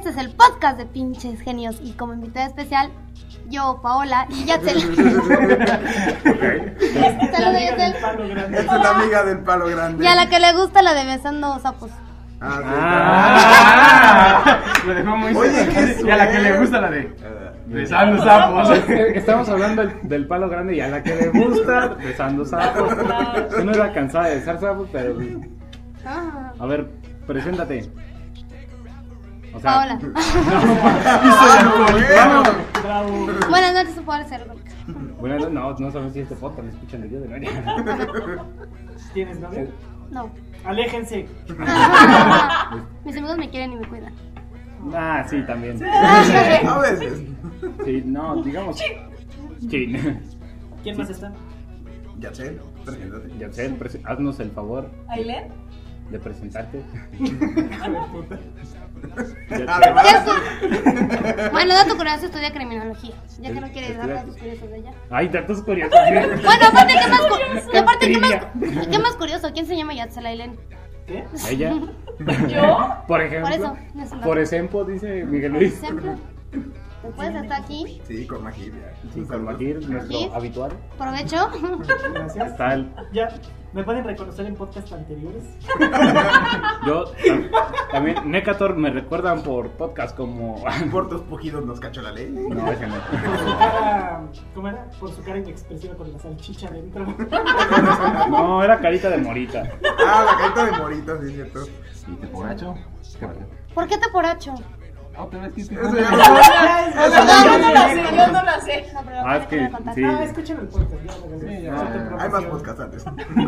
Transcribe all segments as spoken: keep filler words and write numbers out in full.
Este es el podcast de Pinches Genios y como invitada especial, yo, Paola y Yatzel. Saludos, Yatzel. Esta es la amiga del palo grande. Y a la que le gusta la de besando sapos. Ah, sí, ah, lo dejó muy Oye, seco. qué Y a la que le suerte. gusta la de besando sapos. Estamos hablando del, del palo grande y a la que le gusta besando sapos. Yo no era cansada de besar sapos, pero... Ah. A ver, preséntate. O sea, Paola. Bravo. Buenas noches, su poder ser. Bueno, no, no sabemos si este podcast lo escuchan el día de mañana. ¿Tienes novia? No. Aléjense. Mis amigos me quieren y me cuidan. Ah, sí, también. A veces. Sí, no, digamos. Sí. ¿Quién más está? Ya sé, preséntate. Ya sé, prese- haznos el favor ¿Aileen? de presentarte. Además, Ya estu- Bueno, dato curioso, estudia criminología. Ya que no quieres dar datos curiosos de ella. Ay, datos curiosos. Bueno, aparte, ¿qué más, cu- y aparte, ¿qué más, ¿qué más curioso? ¿Quién se llama Yatzel Aileen? ¿Qué? Ella. ¿Yo? Por ejemplo. Por eso, no es un Por dato. ejemplo, dice Miguel Por Luis. ejemplo, después está aquí. sí, con Magir. Sí, con Magir, nuestro Magir. habitual. Provecho. Gracias. Está el. Ya, ¿me pueden reconocer en podcasts anteriores? Yo tam- también, Necator me recuerdan por podcast como. Por tus pujidos nos cachó la ley. No, ese no. Por su cara, ¿cómo era? Por su cara inexpresiva con la salchicha dentro. No, era carita de morita. Ah, la carita de morita, sí, es cierto. ¿Y te borracho? ¿Por qué te poracho? Otra vez que te Eso ya Yo no la sé, yo no la sé. No, pero Ah, es ahorita que me contaste. sí. Ah, escuchen el podcast. Ya, ya, Sí, ya. ya. hay más podcasts antes.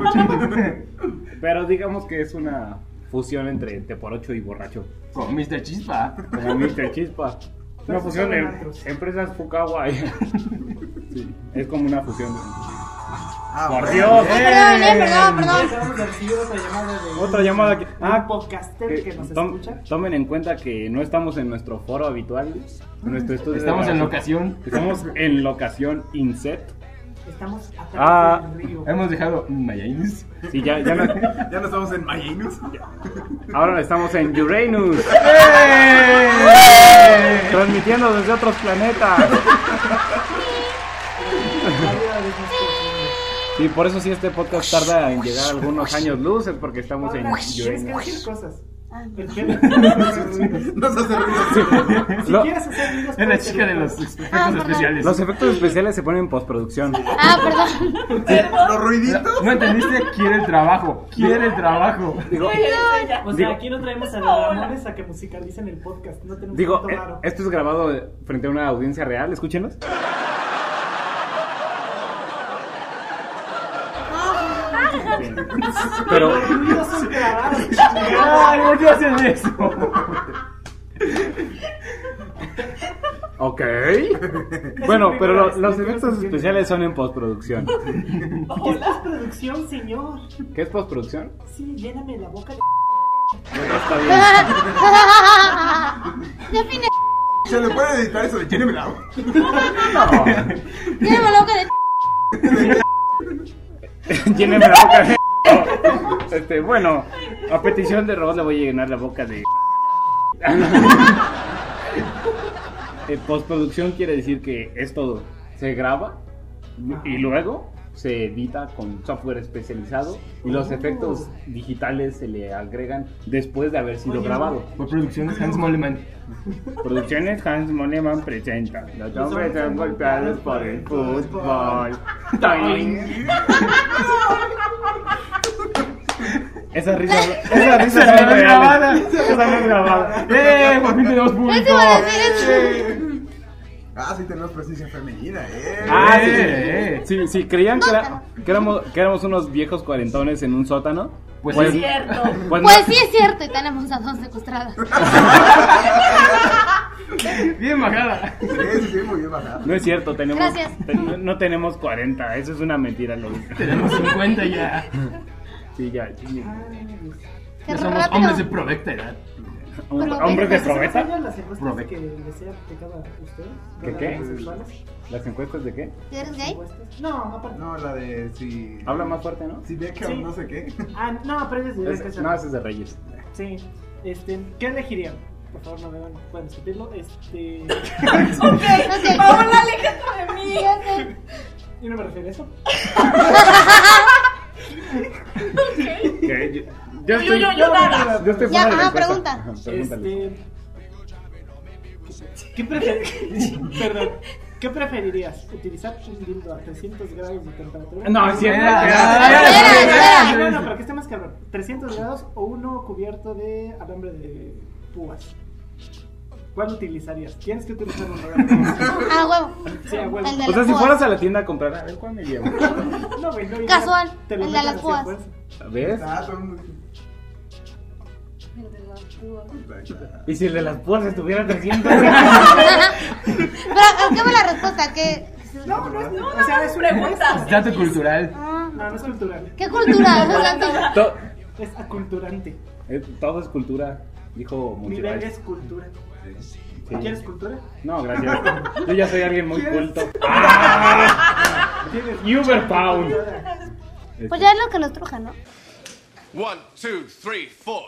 Pero digamos que es una fusión entre teporocho y borracho. Con mister Chispa. Como mister Chispa. Una fusión de empresas Fukawa. Sí, es como una fusión. Ah, Por bueno. Dios. Ay, perdón, eh, perdón, perdón. Acabamos de recibir otra llamada de Otra llamada que. un Ah, podcaster que que nos tom- escucha. tomen en cuenta que no estamos en nuestro foro habitual, en nuestro estudio. de Estamos en grabación. locación. Estamos en locación Inset. Estamos atrás Ah. del río. Hemos dejado Mayainis. Sí, ya, ya no, Ya no estamos en Mayinus. ahora estamos en Uranus, transmitiendo desde otros planetas. Sí, por eso sí este podcast tarda en llegar algunos años luz, es porque estamos en Ahora, tienes que Uranus. decir cosas. Ah. El pelo. Nos hace ruido. Si Lo- quieres hacer ruidos, Es la puedes chica de hacerlo. los efectos Ah, perdón. especiales. Los efectos especiales se ponen en postproducción. Ah, perdón. Los ruiditos. ¿No entendiste? Quiere el trabajo. Quiere el trabajo. Digo, Ella es ella. O sea, Digo- aquí no traemos a los Ramones a que musicalicen el podcast. No tenemos digo tanto eh, varo. esto es grabado frente a una audiencia real, escúchenlos. Pero Los ruidos son grabados. Ay, ¿por qué hacen eso? ok. Bueno, pero lo- los efectos especiales son en postproducción. ¿Qué es producción, señor? ¿Qué es postproducción? Sí, lléname la boca de... Está bien. Define. Se le puede editar eso de lléneme la agua. Tiene la boca de. Lléneme la boca de. Este, bueno, a petición de Robot le voy a llenar la boca de. Eh, postproducción quiere decir que esto se graba y luego se edita con software especializado y los efectos digitales se le agregan después de haber sido Oye, grabado. Por producciones Hans Moleman. Producciones Hans Moleman presenta. Los hombres son golpeados por el fútbol. ¡Toing! Esas risas, esas risas son reales. Esas no es grabada. ¡Eh! Por fin tenemos público. Eso iba a decir eso. Ah, sí tenemos presencia femenina, eh. Ah, sí, Eh, eh. sí, sí, creían que, era- que éramos, que éramos unos viejos cuarentones en un sótano. Pues Es sí. cierto. pues no- Pues sí es cierto, y tenemos a dos secuestradas. Bien bajada. Sí, sí, sí, muy bien bajada. no es cierto, tenemos, Gracias. ten- no tenemos cuarenta, eso es una mentira, lo Tenemos cincuenta ya. Sí, ya. sí. Qué Ya somos rápido. hombres de provecta edad. Hom- ¿Hombres de probeta? ¿Las encuestas Probeta. que les he aplicado a ustedes? ¿Qué, ¿Las qué? homosexuales? ¿Las encuestas de qué? ¿Eres gay? ¿Encuestas? No, aparte. No, la de si. Habla más fuerte, ¿no? Si ve que Sí. no sé qué. Ah, no, pero es de Es- no, ese es de Reyes. Sí. Este, ¿qué elegirían? por favor no me van, pueden discutirlo. Este. Ok, Ok. Paola, aléjate de mí. Ya sé. Yo no me refiero a eso. Ok. Que yo, Yo, yo, yo, yo nada. yo estoy Ya, fuera de la ajá, encuesta. pregunta. Ajá, pregúntale. Este. ¿Qué preferirías? Perdón. ¿Qué preferirías? ¿Utilizar un dildo a trescientos grados de temperatura? No, es cierto. Espera, espera, espera. No, no, pero que esté más cabrón. ¿trescientos grados o uno cubierto de alambre de púas? ¿Cuál utilizarías? Tienes que utilizar uno. Ah, huevo. Sí, a huevo. El de O sea, las si púas. fueras a la tienda a comprar, a ver cuál me llevo. No, güey, no. Casual, te lo el de meten las así a púas. fuerza. ¿Ves? Ah, todo el mundo. Y si el de las púas estuviera a trescientos. Pero, ¿qué fue la respuesta? ¿Qué? No, no, no. O sea, es preguntas. Dato cultural. Ah, No, no es cultural. ¿qué cultura? O sea, To- Es aculturante. eh, todo es cultura, dijo Nivel Monsiváis. es cultura. Sí. ¿Quieres cultura? No, gracias. Yo ya soy alguien muy culto. ¡Ah! Uberpound. pues ya es lo que nos truja, ¿no? One, two, three, four.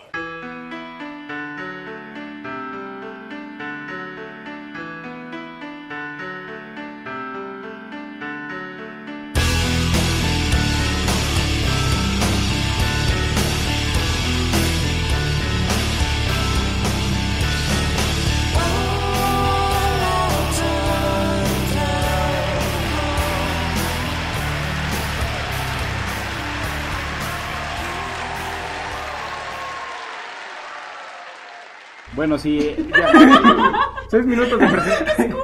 Bueno, sí, ya. Seis minutos de presentación.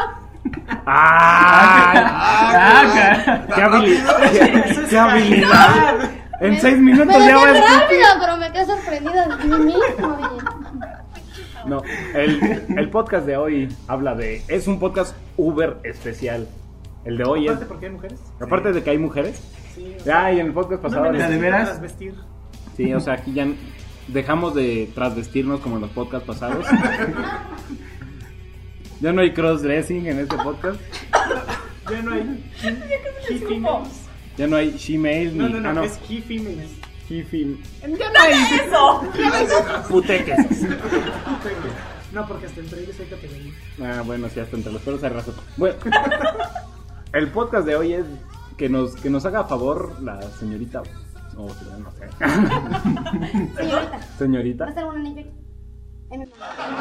¡Ah! Ah, ¡Qué habilidad! ¡Qué, qué habilidad! En seis minutos Me ya va a defiendo escupir. rápido, pero me quedé sorprendida de mí mismo. oye. No, el, el podcast de hoy habla de... Es un podcast Uber especial. El de hoy es... Aparte, porque hay mujeres. Aparte de que hay mujeres. Sí. o Ya, y en el podcast sea, pasado... no me ¿de necesito veras? trasvestir. Sí, o sea, aquí ya dejamos de trasvestirnos como en los podcasts pasados. Ya no hay crossdressing en este podcast. Ya no hay he, he females. Ya no hay she-mail No, ni... no, no, ah, no, es he females. he-fem... Ya no hay eso. Puteques. No, porque hasta entre ellos hay categoría. Ah, bueno, sí, hasta entre los pelos hay razón. Bueno, el podcast de hoy es que nos, que nos haga favor la señorita... O sea, no sé. Señorita, ¿va Señorita. a ser un anillo aquí? En el...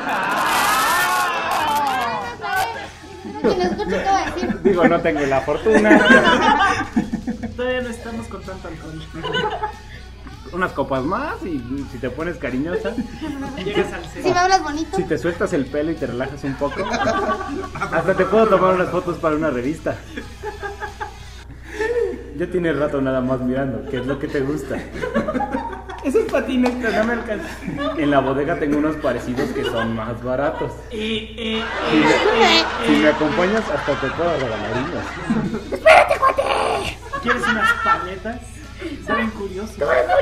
Quien escuche, ¿qué va a decir? Digo, no tengo la fortuna. Todavía no estamos con tanto alcohol. Unas copas más y si te pones cariñosa, Llegas al Si me cero. hablas bonito. si te sueltas el pelo y te relajas un poco, hasta te puedo tomar unas fotos para una revista. Ya tienes rato nada más mirando, ¿qué es lo que te gusta? Esos patines que no me alcanzan. En la bodega tengo unos parecidos que son más baratos. Eh, eh, Si me, si me acompañas, hasta te puedo regalar unos. ¿Quieres unas paletas? Saben curiosos.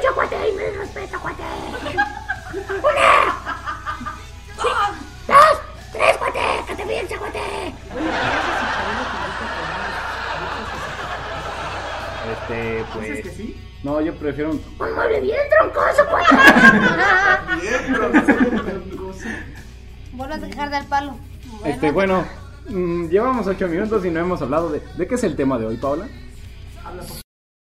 Este, ¿Dices que pues. sí? No, yo prefiero un. Vuelvas a quejar del palo. Este, bueno, mm, llevamos ocho minutos y no hemos hablado de. ¿De qué es el tema de hoy, Paula? Habla por...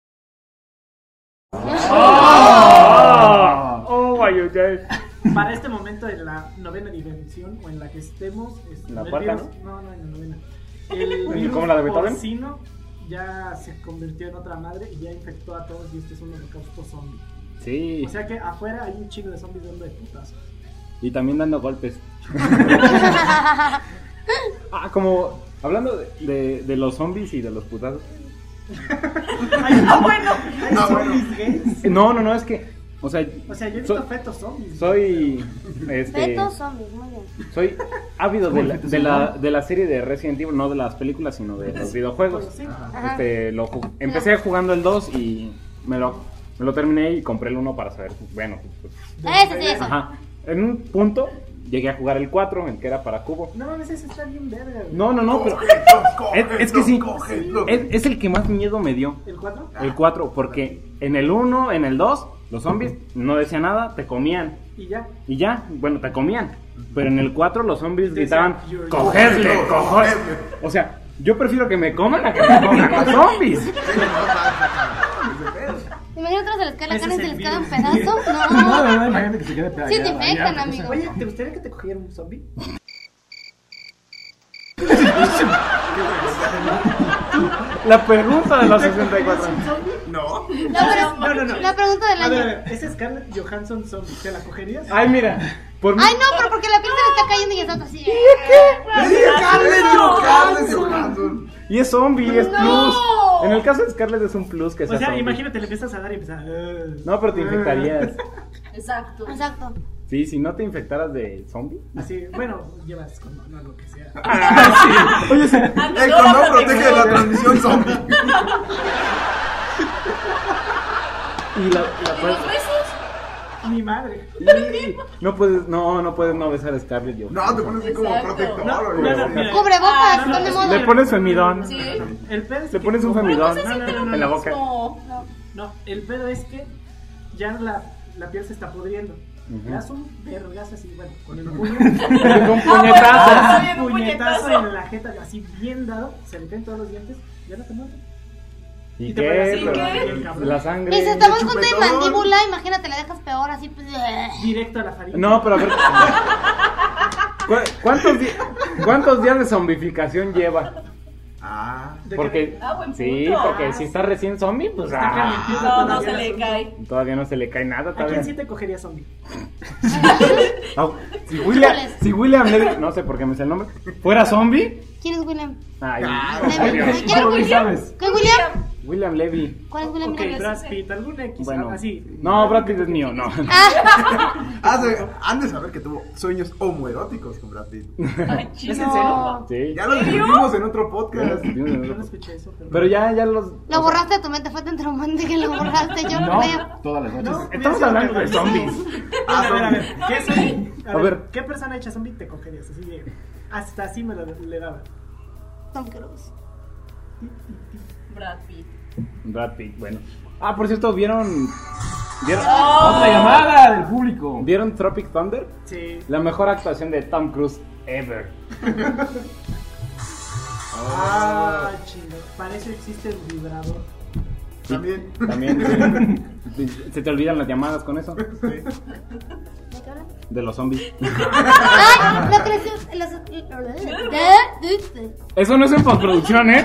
¡Oh! ¡Oh, my God! Para este momento en la novena dimensión o en la que estemos, es- ¿En la el cuarta, virus- no? No, en la novena. El virus ¿Cómo la de Beethoven? porcino ya se convirtió en otra madre y ya infectó a todos y este es un holocausto zombie. Sí, O sea que afuera hay un chingo de zombies dando de putazos. y también dando golpes. Ah, como. Hablando de, de, de los zombies y de los putazos. Ay, no, bueno. ¿Hay Ah, zombies gays? No, no, no, es que. O sea, O sea, yo he visto so- fetos zombies. soy. Este. Fetos zombies, muy bien. Soy ávido de la, de, la, de la serie de Resident Evil, no de las películas, sino de los videojuegos. Sí. Ajá. Este, lo ju- empecé jugando el dos y me lo, me lo terminé y compré el uno para saber, bueno, pues, Eso sí, eso. ajá. En un punto llegué a jugar el cuatro, el que era para cubo. No mames, ese está bien verga, güey. No, no, no, pero es, es que sí, es, es el que más miedo me dio. ¿El cuatro? El cuatro, porque en el uno, en el dos, los zombies no decían nada, te comían. Y ya. Y ya, bueno, te comían. Pero en el cuatro los zombies Decían, gritaban, "You're- cogerle, cogerle". O sea, yo prefiero que me coman a que me coman los zombies. Imagínate otros se les cae la Ese carne y es se el les queda un virus. pedazo. No, No. no, no, imagínate que se quede pegado. Sí te infectan, amigo. Oye, ¿te gustaría que te cogieran un zombie? La pregunta de los sesenta y cuatro. ¿Un zombie? No. No, pero No, no, no. la pregunta del A ver, a año. ver, ese Scarlett Johansson zombie, ¿te la cogerías? Ay, mira, por mí. Ay, no, pero porque la piel se le está cayendo y está así. Sí, Scarlett Johansson, Johansson. Y es zombie, es No. plus. En el caso de Scarlett es un plus que O sea sea, zombie. imagínate, le empiezas a dar y empiezas a... No, pero te infectarías. Exacto. Exacto. Sí, si no te infectaras de zombie. Así, bueno, llevas con no, lo que sea. Oye, sí. El condón protege de la transmisión zombie. Y la, la puedes- ¿Los besos? Mi madre. y- no puedes, no, no puedes no besar a Scarlett yo. No, te pones así como Exacto. protector. No, güey. no, no, mira. Cubrebocas, Ah, están no, de no, moda. Le pones femidón Sí. El pedo es Le que pones un como- femidón No, no, no, no, en la no. boca. Es como... No. No, el pedo es que ya la, la piel se está pudriendo. Ujú. Le das un vergazo así, bueno, con el puño. Con Ah, puñetazos. bueno. un bien, un puñetazo puñetazo. en la jeta, así bien dado, se le caen todos los dientes, ya no te muerde. ¿Y Y te pegas qué? así, Pero- bien cabrón. La sangre. Y si estamos con de chupetón. mandíbula, imagínate, la dejas peor así. Pues, Directo a la faringe. No, pero a ver. ¿cu- ¿Cuántos, di- ¿Cuántos días de zombificación lleva? Ah. ¿De qué? Porque Ah, buen sí, punto. porque si está recién zombie, pues Está ah, calientito No, no todavía se el le asunto. cae. todavía no se le cae nada. ¿A Todavía. quién sí te cogería zombie? Ah, si, William, Híjoles. si William Levy, no sé por qué me sé el nombre, fuera zombie. ¿Quién es William? Ay, Ah, por Levy. Dios. ¿Quién es ¿Cómo ni William? sabes? ¿Qué es William? William Levy. ¿Cuál es William? Ok, Mira, Brad Pitt, alguna X, Bueno, así. no, Brad Pitt es mío, no. Ah, Has de, han de saber que tuvo sueños homoeróticos con Brad Pitt. Ay, ¿Es chido. en serio? Sí. Ya lo discutimos en otro podcast. Yo no escuché eso, pero... Pero ya, ya los. lo borraste de tu mente, fue tan traumante que lo borraste, yo No, creo. todas las noches. No, Estamos mira, hablando de sí, zombies. A ver, a ver, ¿qué zombie? A A ver, ver. ¿qué persona hecha zombie te cogerías? Así de, hasta así me lo le daba. Tom Cruise. Brad Pitt. Brad Pitt, bueno. Ah, por cierto, ¿vieron. ¿Vieron, Otra llamada del público. ¿vieron Tropic Thunder? Sí. La mejor actuación de Tom Cruise ever. Ah, chido. Para eso existe el vibrador. También. También. sí. ¿Se te olvidan las llamadas con eso? ¿De qué hablan? De los zombies. ¡Ay! Lo creció. Los... Eso no es en postproducción, ¿eh?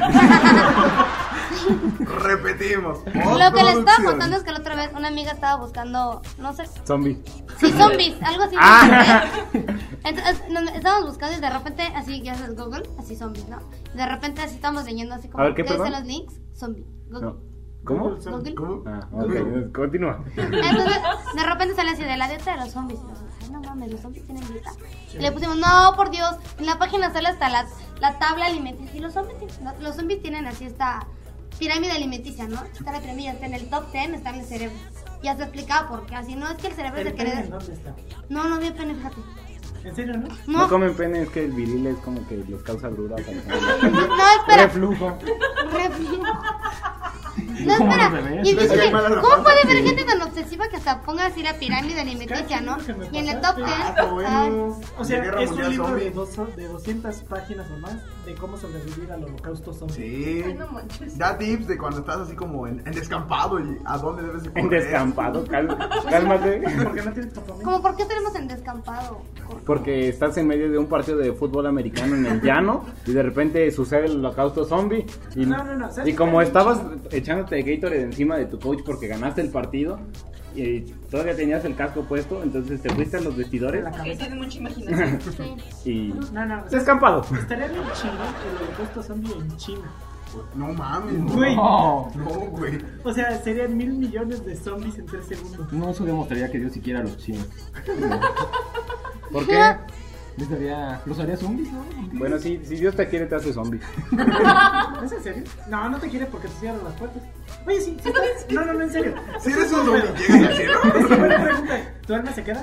Repetimos. Lo que les estaba Postproducción. contando es que la otra vez una amiga estaba buscando, no sé, Zombie. sí, zombies, algo así. Ah. Entonces, nos estábamos buscando y de repente, así, ya sabes, Google, así zombies, ¿no? De repente así estamos leyendo así como, A ver, ¿qué, ¿qué dicen perdón? los links? Zombie. Google. No. ¿Cómo? Google. ¿Cómo? Ah, ok, continúa. Entonces, de repente sale así de la dieta de los zombies. Y nosotros, ay, no mames, los zombies tienen dieta. Y le pusimos, no, por Dios, en la página sale hasta la, la tabla alimenticia. Y los zombies, tienen- los zombies tienen así esta pirámide alimenticia, ¿no? Está la pirámide, está en el top diez, está en el cerebro. Ya se explicaba por qué, así no es que el cerebro es ¿El el que pene en le... dónde está? No, no vi pene, fíjate. ¿En serio, no? No No, comen pene, es que el viril es como que les causa duras. no, espera. Reflujo. Refri- No, espera. ¿Cómo se ve? Y Les dije, cae mal a la ¿cómo panza. puede haber gente tan obsesiva que hasta ponga así la pirámide alimenticia, no? Y en el top diez. Ah, está bueno. O sea, La Guerra es un Mundial libro de, Zombie. dos, de doscientas páginas o más de cómo sobrevivir al holocausto zombie. Sí. Ay, no manches. Da tips de cuando estás así como en, en descampado y a dónde debes de En correr. descampado, cal- cálmate. Porque no tienes campamento. ¿Cómo por qué tenemos en descampado? Porque estás en medio de un partido de fútbol americano en el llano y de repente sucede el holocausto zombie y, No, no, no, ¿sabes y qué? como estabas echándote Gatorade encima de tu coach porque ganaste el partido y todavía tenías el casco puesto, entonces te fuiste a los vestidores La Que cabeza. tiene mucha imaginación. Sí. y No, no, ¿sabes? descampado. Estaría bien chingón el holocausto zombie en China. No mames. Güey. No, No, güey. O sea, serían mil millones de zombies en tres segundos. no, eso demostraría que Dios siquiera a los chinos. ¿Por qué? Les haría, los haría zombies, ¿no? Bueno, si, si Dios te quiere te hace zombie. ¿Es en serio? No, no te quiere porque te cierran las puertas. Oye, sí, sí estás- No, no, no, en serio. Si eres un zombie, llegas al cielo. Es que buena pregunta. ¿Tu alma se queda?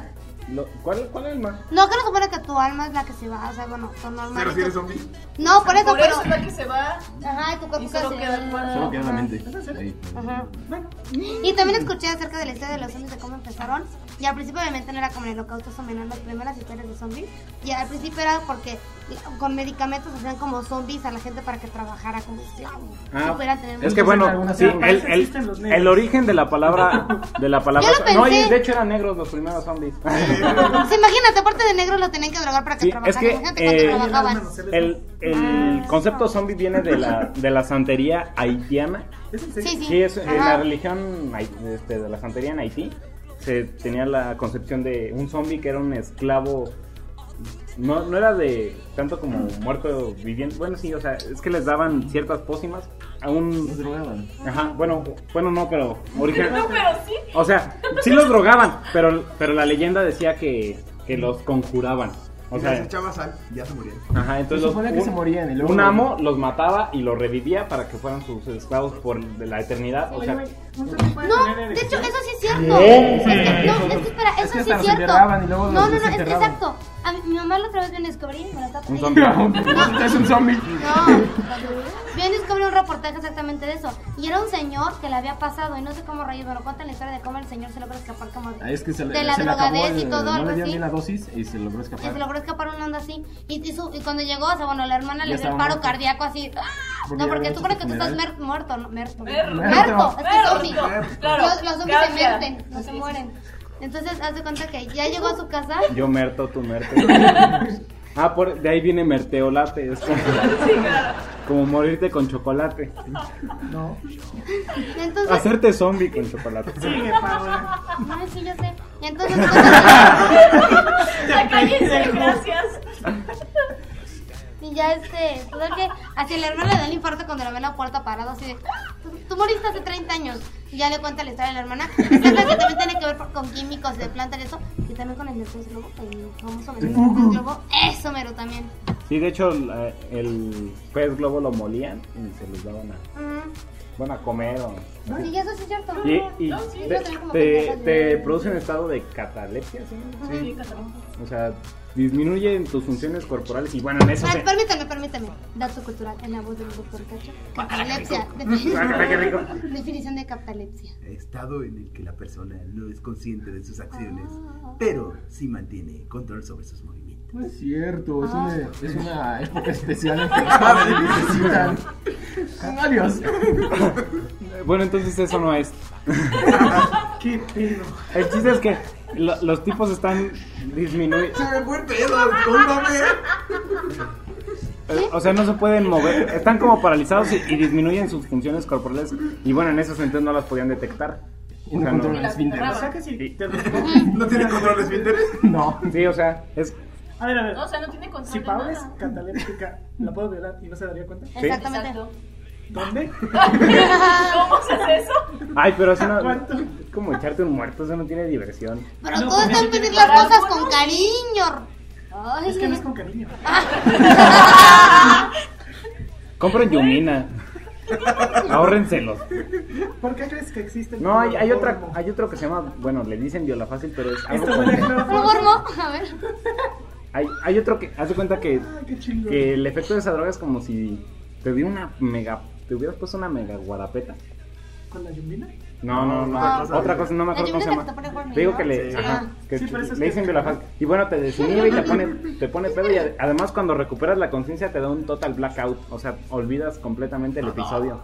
Lo- ¿Cuál, ¿Cuál alma? No, que no supone que tu alma es la que se va, o sea, bueno, son normales. Pero si eres zombie. No, por eso, Por pero... eso es la que se va. Ajá, y tu cuerpo Y solo se- queda el cuerpo. Solo queda la Ajá. mente. Ahí. Ajá. Y también escuché acerca de la historia de los zombies, de cómo empezaron. Y al principio obviamente no era como el holocausto zombie, eran las primeras historias de zombies. Y al principio era porque con medicamentos hacían como zombies a la gente para que trabajara como esclavos. Ah, Si pudieran tener es que muchos- bueno, algunas sí, trampas el, existen los el, negros. el origen de la palabra de la palabra Yo lo no, y pensé. de hecho eran negros los primeros zombies. Sí, imagínate, aparte de negros lo tenían que drogar para que Sí, trabajaran. es que, Imagínate cuánto eh, trabajaban. El, el concepto zombie viene de la de la santería haitiana. ¿Es en Sí, serio? sí. Sí, es en Ajá. la religión hai- este, de la santería en Haití. Se tenía la concepción de un zombie que era un esclavo. No, no era de tanto como muerto viviente. Bueno, sí, o sea, es que les daban ciertas pócimas a Los un. drogaban. Ajá, bueno, bueno, no, pero. original- No, pero sí. O sea, sí los drogaban, pero, pero la leyenda decía que, que los conjuraban. O O sea, sea, si echaba sal, ya se morían. ajá, entonces Se los- suponía que un, se morían y luego- un amo los mataba y los revivía para que fueran sus esclavos por de la eternidad. O sea, ¿Un zombie puede No, tener de erección? hecho, eso sí es cierto. ¿Qué? Es que, no, es que espera, Es eso que sí hasta es los cierto. enterraban y luego No, los no, no, es que desenterraban. exacto. A mi, mi mamá la otra vez vio en Discovery, me la está un ella- zombie. Es un zombie. No, vi en Discovery un reportaje exactamente de eso. Y era un señor que le había pasado, y no sé cómo rayos, pero cuentan la historia de cómo el señor se logra escapar como de, Ah, es que se le, de la se le acabó drogadez y el- todo, no algo le dieron así. bien la dosis y se logró Y escapar. se logró escapar una onda así. Y, y, su- y cuando llegó, o sea, bueno, la hermana Ya le dio el estaba paro muerto. cardíaco así. ¡Ah! Porque No, ya porque había tú hecho crees que su tú estás funeral. mer- muerto, no, muerto. Merto. Muerto, es que zombie. Claro. Los, los zombies se cambia. merten, no se mueren. Entonces, haz de cuenta que ya llegó a su casa. Yo merto, tú merto. Ah, por, de ahí viene merteolate. Es como, como morirte con chocolate. No. Entonces, Hacerte zombie con chocolate. Sigue, Paola. ay, sí, yo sé. Y entonces, Ya cállense, gracias. y ya este, total que hacia la hermana le da el infarto cuando la ve en la puerta parado, así de, tú, tú moriste hace treinta años. Y ya le cuenta la historia de la hermana. Esta clase que también tiene que ver por- con químicos de plantas y eso. Y también con el del pez globo, el famoso veneno del pez globo. Eso mero también. Sí, de hecho, la- el pez globo lo molían y se los daban a, Mm. bueno, a comer o... Y eso sí es cierto. Y, y No, sí, te, yo también como te, que- te produce un estado de catalepsia, ¿sí? Sí, catalán. O sea, disminuyen tus funciones corporales y bueno, en eso Ah, se... permítame, permítame. Dato cultural en la voz del doctor Cacho. Catalepsia. Guácala, qué rico. Definición de catalepsia. Estado en el que la persona no es consciente de sus acciones, Ah. pero sí mantiene control sobre sus movimientos. No es cierto, es, Ah. una, es una época especial en que los padres necesitan. Adiós. Bueno, entonces eso no es. ¿Qué pedo? El chiste es que lo- los tipos están disminuyendo. Se me fue el pedo, discúlpame. O sea, no se pueden mover. Están como paralizados y, y disminuyen sus funciones corporales. Y bueno, en ese sentido no las podían detectar. Y O no sea, controlan no. el esfínter. O sea que si Sí. te ¿No tiene control de esfínteres? No. Sí, o sea, es... A ver, a ver. No, o sea, no tiene control Si de Paola es nada. cataléptica, ¿la puedo violar y no se daría cuenta? Exactamente. Exacto. ¿Dónde? ¿Cómo se hace eso? Ay, pero eso no... ¿Cuánto? Es como echarte un muerto, eso no tiene diversión. Pero No, todo porque está sí en tiene pedir las para cosas algunos. con cariño. Ay, Es que no es con cariño. Compren Yumina. Ahórrenselos. ¿Por qué crees que existe el No, hay, hay otra, cloroformo? hay otro que se llama, bueno, le dicen viola fácil, pero es algo Esto como- huele a cloroformo. Cloroformo. A ver. hay, hay otro que, haz de cuenta que, Ay, qué chingón. que el efecto de esa droga es como si te diera una mega, te hubieras puesto una mega guarapeta. ¿Con la yumbina? No, no, no, Ah. otra cosa, no me La acuerdo cómo se Yumina llama. que te pone horny, Te digo ¿no? que le, Sí. ajá, que Sí, pero eso es le que- dicen viola fácil. Y bueno, te desinhibe y te pone, te pone pedo y ade- además cuando recuperas la conciencia te da un total blackout, o sea, olvidas completamente el episodio.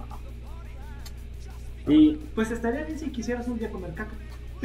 Y Pues estaría bien si quisieras un día comer caca.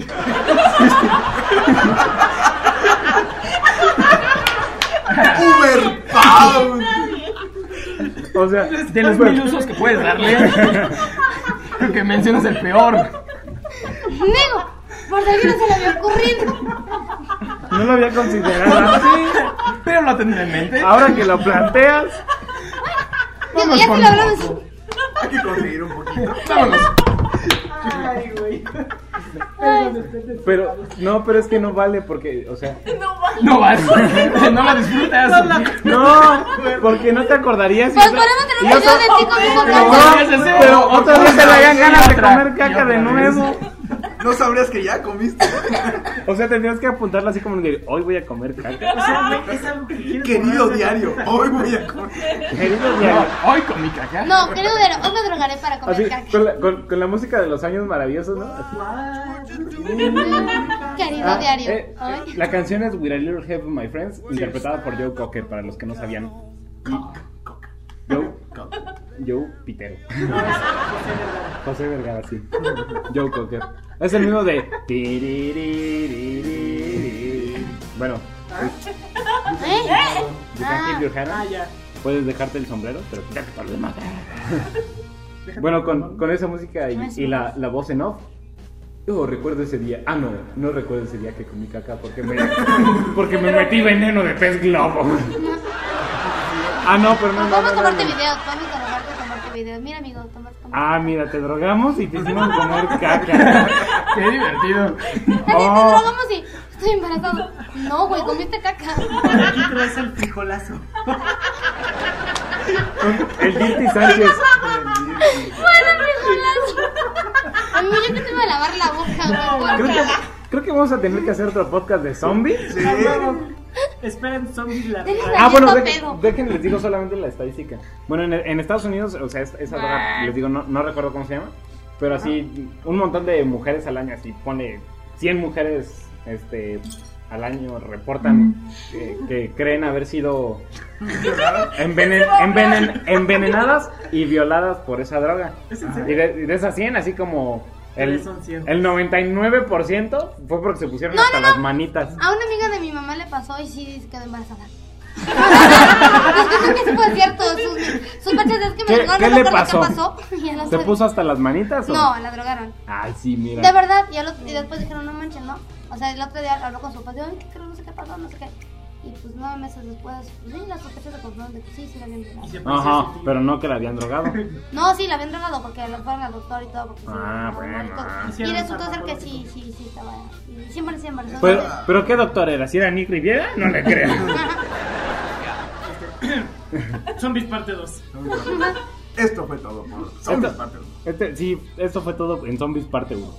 ¡Uber Pound! o sea, De los mil usos que puedes darle, creo que mencionas el peor. Nego, por ahí no se le había ocurrido. no lo había considerado así. Pero lo tendré en mente. Ahora que lo planteas, Digo, Vamos ya con se lo hablamos. poco. Hay que conseguir un poquito. Vámonos. Ay, güey. pero no, pero es que no vale porque, o sea, No va. No vas. No la disfrutas. no, porque no te acordarías. y Pues otra- podemos tener y una otra- sesión de cinco minutos. No, No, pero otra vez te darían ganas de Otra. comer caca Y de otra nuevo. vez. No sabrías que ya comiste. O sea, tendrías que apuntarlo así como de hoy voy a comer caca. O sea, güey, es algo que quieres Querido poner- diario, hoy voy a comer. Querido diario. Hoy con mi caca. No, querido diario, hoy me drogaré para comer Así, caca. con la, con, con la música de los años maravillosos, ¿no? Así. Querido Ah, diario. eh, hoy. la canción es With a Little Help from My Friends, interpretada por Joe Cocker, para los que no sabían. Joe, Joe Pitero. José Vergara, sí. Joe Cocker. Es el mismo de. Bueno, ¿Eh? you can keep your hand. Ah, ya. Puedes dejarte el sombrero, pero quítate para lo demás. Bueno, con, con esa música y, y la, la voz en off. Yo recuerdo ese día. Ah, no, no recuerdo ese día que comí caca porque me, porque me metí veneno de pez globo. Ah, no, pero no, no, Vamos no, a no, tomarte no. videos, vamos a robarte tomarte videos. Mira, amigo, tomas como. Ah, mira, te drogamos y te hicimos comer caca. Qué divertido. Nadie te Oh. drogamos y estoy embarazado. No, güey, comiste caca. Aquí traes el frijolazo. El Dirty Sánchez. Bueno, frijolazo. Amigo, yo que te iba a lavar la boca, güey. Creo que, creo que vamos a tener que hacer otro podcast de zombies. Sí. Esperen, zombies la Denle Ah, bueno, Galleta dejen, pedo. dejen, les digo solamente la estadística. Bueno, en, en Estados Unidos, o sea, esa, esa droga, les digo, no, no recuerdo cómo se llama, pero así, un montón de mujeres al año, así, pone cien mujeres este, al año reportan que, que creen haber sido envenen- envenen- envenenadas y violadas por esa droga. ¿Es en Y serio? de, y de esas cien, así como el, Son cien. el noventa y nueve por ciento fue porque se pusieron No, hasta no, las no. manitas. A una amiga de mi mamá le pasó y sí se quedó embarazada. Es que creo que sí fue cierto. Sus, sus machas es que me ¿Qué- drogaron, qué no le recuerdo pasó? qué pasó. Y ya no ¿Se sé. puso hasta las manitas? o? No, la drogaron. Ay, sí, mira. De verdad, y, al otro- y después dijeron, no manches, ¿no? O sea, el otro día habló con su papá, dijo, ay, ¿qué creo? No sé qué pasó, no sé qué. Y pues nueve meses después, pues sí, las sospechas se confirmaron de que sí, sí la habían violado. Y se pareció Ajá, ese tío. pero no que la habían drogado. No, sí, la habían drogado porque lo fueron al doctor y todo. Porque sí, Ah, no, bueno. marico. Y Hicieron resultó ser que farmacológico. sí, sí, sí, estaba. Y siempre se embarazó. Pero, pero ¿qué doctor era? ¿Si era Nick Riviera? No le creo. Zombies parte dos. Esto fue todo por Zombies Esto- Parte uno. Este, sí, esto fue todo en Zombies parte uno.